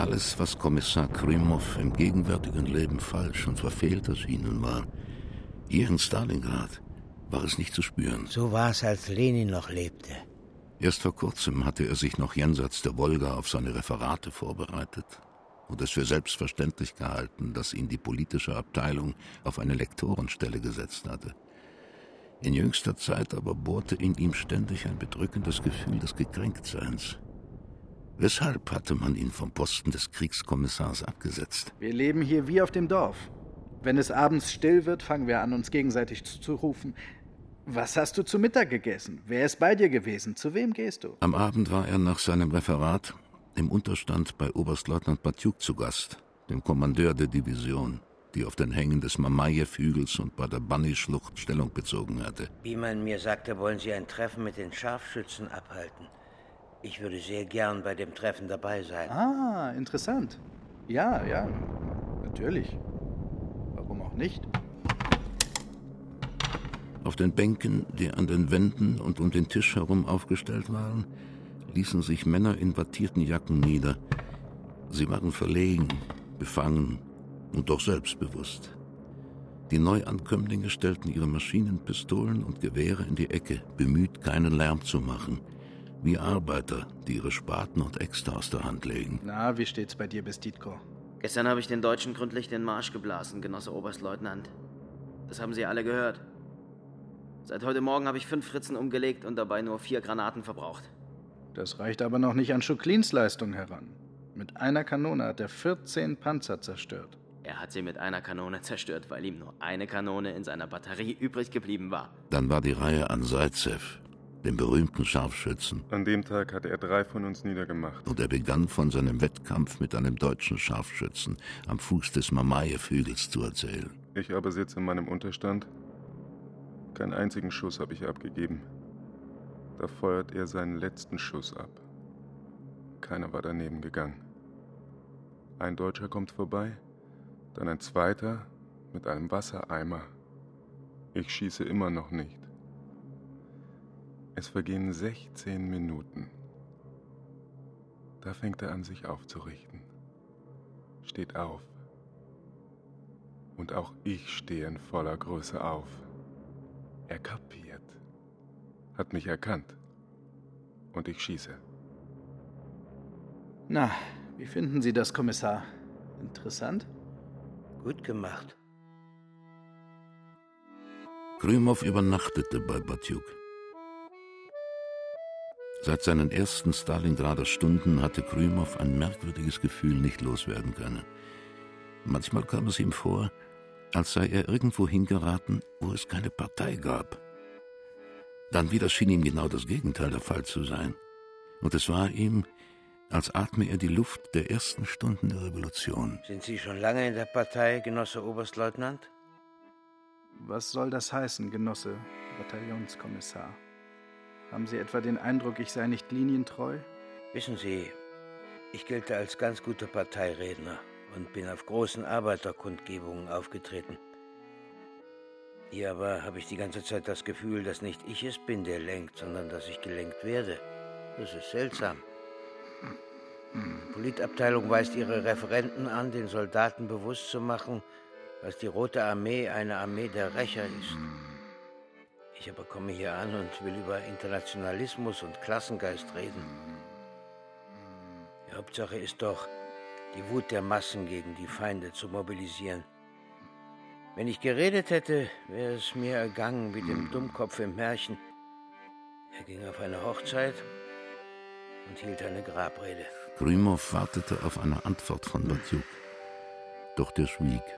Alles, was Kommissar Krymow im gegenwärtigen Leben falsch und verfehlt erschienen war, hier in Stalingrad war es nicht zu spüren. So war es, als Lenin noch lebte. Erst vor kurzem hatte er sich noch jenseits der Wolga auf seine Referate vorbereitet und es für selbstverständlich gehalten, dass ihn die politische Abteilung auf eine Lektorenstelle gesetzt hatte. In jüngster Zeit aber bohrte in ihm ständig ein bedrückendes Gefühl des Gekränktseins. Weshalb hatte man ihn vom Posten des Kriegskommissars abgesetzt? Wir leben hier wie auf dem Dorf. Wenn es abends still wird, fangen wir an, uns gegenseitig zu rufen. Was hast du zu Mittag gegessen? Wer ist bei dir gewesen? Zu wem gehst du? Am Abend war er nach seinem Referat im Unterstand bei Oberstleutnant Batjuk zu Gast, dem Kommandeur der Division, die auf den Hängen des Mamajew-Hügels und bei der Banni-Schlucht Stellung bezogen hatte. Wie man mir sagte, wollen Sie ein Treffen mit den Scharfschützen abhalten. Ich würde sehr gern bei dem Treffen dabei sein. Ah, interessant. Ja, natürlich. Warum auch nicht? Auf den Bänken, die an den Wänden und um den Tisch herum aufgestellt waren, ließen sich Männer in wattierten Jacken nieder. Sie waren verlegen, befangen und doch selbstbewusst. Die Neuankömmlinge stellten ihre Maschinen, Pistolen und Gewehre in die Ecke, bemüht, keinen Lärm zu machen, wie Arbeiter, die ihre Spaten und Äxte aus der Hand legen. Na, wie steht's bei dir, Bestitko? Gestern habe ich den Deutschen gründlich den Marsch geblasen, Genosse Oberstleutnant. Das haben Sie alle gehört. Seit heute Morgen habe ich 5 Fritzen umgelegt und dabei nur 4 Granaten verbraucht. Das reicht aber noch nicht an Schuklins Leistung heran. Mit einer Kanone hat er 14 Panzer zerstört. Er hat sie mit einer Kanone zerstört, weil ihm nur eine Kanone in seiner Batterie übrig geblieben war. Dann war die Reihe an Zaitsev, dem berühmten Scharfschützen. An dem Tag hatte er 3 von uns niedergemacht. Und er begann von seinem Wettkampf mit einem deutschen Scharfschützen am Fuß des Mamajew-Hügels zu erzählen. Ich aber sitze in meinem Unterstand. Keinen einzigen Schuss habe ich abgegeben. Da feuert er seinen letzten Schuss ab. Keiner war daneben gegangen. Ein Deutscher kommt vorbei, dann ein zweiter mit einem Wassereimer. Ich schieße immer noch nicht. Es vergehen 16 Minuten. Da fängt er an, sich aufzurichten. Steht auf. Und auch ich stehe in voller Größe auf. Er kapiert. Hat mich erkannt. Und ich schieße. Na, wie finden Sie das, Kommissar? Interessant? Gut gemacht. Krymow übernachtete bei Batjuk. Seit seinen ersten Stalingrader Stunden hatte Krymow ein merkwürdiges Gefühl nicht loswerden können. Manchmal kam es ihm vor, als sei er irgendwo hingeraten, wo es keine Partei gab. Dann wieder schien ihm genau das Gegenteil der Fall zu sein. Und es war ihm, als atme er die Luft der ersten Stunden der Revolution. Sind Sie schon lange in der Partei, Genosse Oberstleutnant? Was soll das heißen, Genosse Bataillonskommissar? Haben Sie etwa den Eindruck, ich sei nicht linientreu? Wissen Sie, ich gelte als ganz guter Parteiredner und bin auf großen Arbeiterkundgebungen aufgetreten. Hier aber habe ich die ganze Zeit das Gefühl, dass nicht ich es bin, der lenkt, sondern dass ich gelenkt werde. Das ist seltsam. Die Politabteilung weist ihre Referenten an, den Soldaten bewusst zu machen, dass die Rote Armee eine Armee der Rächer ist. Ich aber komme hier an und will über Internationalismus und Klassengeist reden. Die Hauptsache ist doch, die Wut der Massen gegen die Feinde zu mobilisieren. Wenn ich geredet hätte, wäre es mir ergangen wie dem Dummkopf im Märchen. Er ging auf eine Hochzeit und hielt eine Grabrede. Krymow wartete auf eine Antwort von Batjuk. Doch der schwieg.